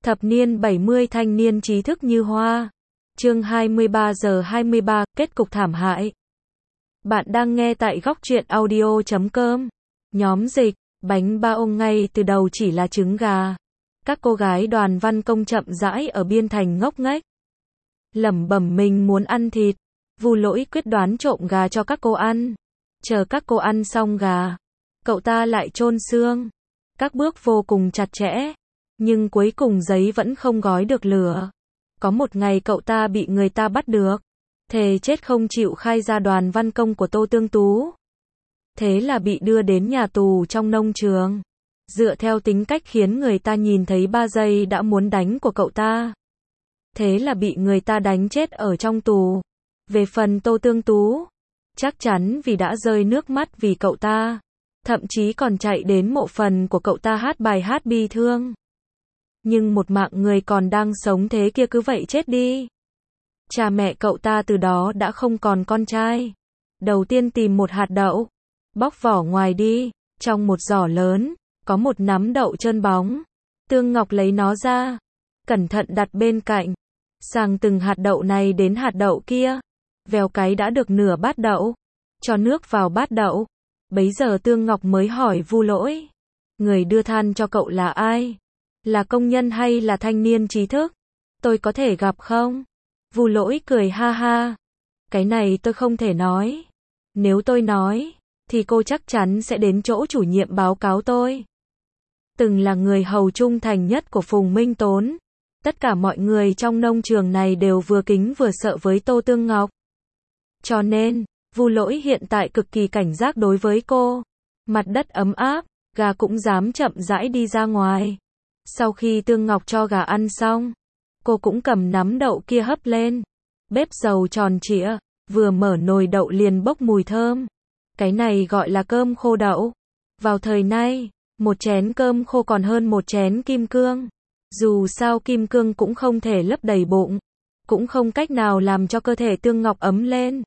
Thập niên 70 thanh niên trí thức như hoa. Chương 23 giờ 23, kết cục thảm hại. Bạn đang nghe tại góc truyện audio.com. Nhóm dịch, bánh ba ông ngay từ đầu chỉ là trứng gà. Các cô gái đoàn văn công chậm rãi ở biên thành ngốc nghếch. Lẩm bẩm mình muốn ăn thịt. Vu Lỗi quyết đoán trộm gà cho các cô ăn. Chờ các cô ăn xong gà, cậu ta lại chôn xương. Các bước vô cùng chặt chẽ. Nhưng cuối cùng giấy vẫn không gói được lửa. Có một ngày cậu ta bị người ta bắt được. Thề chết không chịu khai ra đoàn văn công của Tô Tương Tú. Thế là bị đưa đến nhà tù trong nông trường. Dựa theo tính cách khiến người ta nhìn thấy 3 giây đã muốn đánh của cậu ta. Thế là bị người ta đánh chết ở trong tù. Về phần Tô Tương Tú, chắc chắn vì đã rơi nước mắt vì cậu ta. Thậm chí còn chạy đến mộ phần của cậu ta hát bài hát bi thương. Nhưng một mạng người còn đang sống thế kia cứ vậy chết đi. Cha mẹ cậu ta từ đó đã không còn con trai. Đầu tiên tìm một hạt đậu, bóc vỏ ngoài đi, trong một giỏ lớn, có một nắm đậu trơn bóng. Tương Ngọc lấy nó ra, cẩn thận đặt bên cạnh, sàng từng hạt đậu này đến hạt đậu kia. Vèo cái đã được nửa bát đậu, cho nước vào bát đậu. Bấy giờ Tương Ngọc mới hỏi Vu Lỗi, người đưa than cho cậu là ai? Là công nhân hay là thanh niên trí thức? Tôi có thể gặp không? Vu Lỗi cười ha ha. Cái này tôi không thể nói. Nếu tôi nói, thì cô chắc chắn sẽ đến chỗ chủ nhiệm báo cáo tôi. Từng là người hầu trung thành nhất của Phùng Minh Tốn. Tất cả mọi người trong nông trường này đều vừa kính vừa sợ với Tô Tương Ngọc. Cho nên, Vu Lỗi hiện tại cực kỳ cảnh giác đối với cô. Mặt đất ấm áp, gà cũng dám chậm rãi đi ra ngoài. Sau khi Tương Ngọc cho gà ăn xong, cô cũng cầm nắm đậu kia hấp lên. Bếp dầu tròn trịa, vừa mở nồi đậu liền bốc mùi thơm. Cái này gọi là cơm khô đậu. Vào thời nay, một chén cơm khô còn hơn một chén kim cương. Dù sao kim cương cũng không thể lấp đầy bụng, cũng không cách nào làm cho cơ thể Tương Ngọc ấm lên.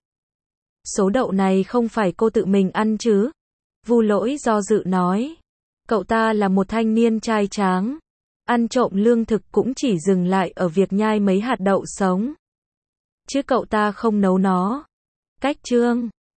Số đậu này không phải cô tự mình ăn chứ? Vu Lỗi do dự nói. Cậu ta là một thanh niên trai tráng. Ăn trộm lương thực cũng chỉ dừng lại ở việc nhai mấy hạt đậu sống. Chứ cậu ta không nấu nó. Cách chương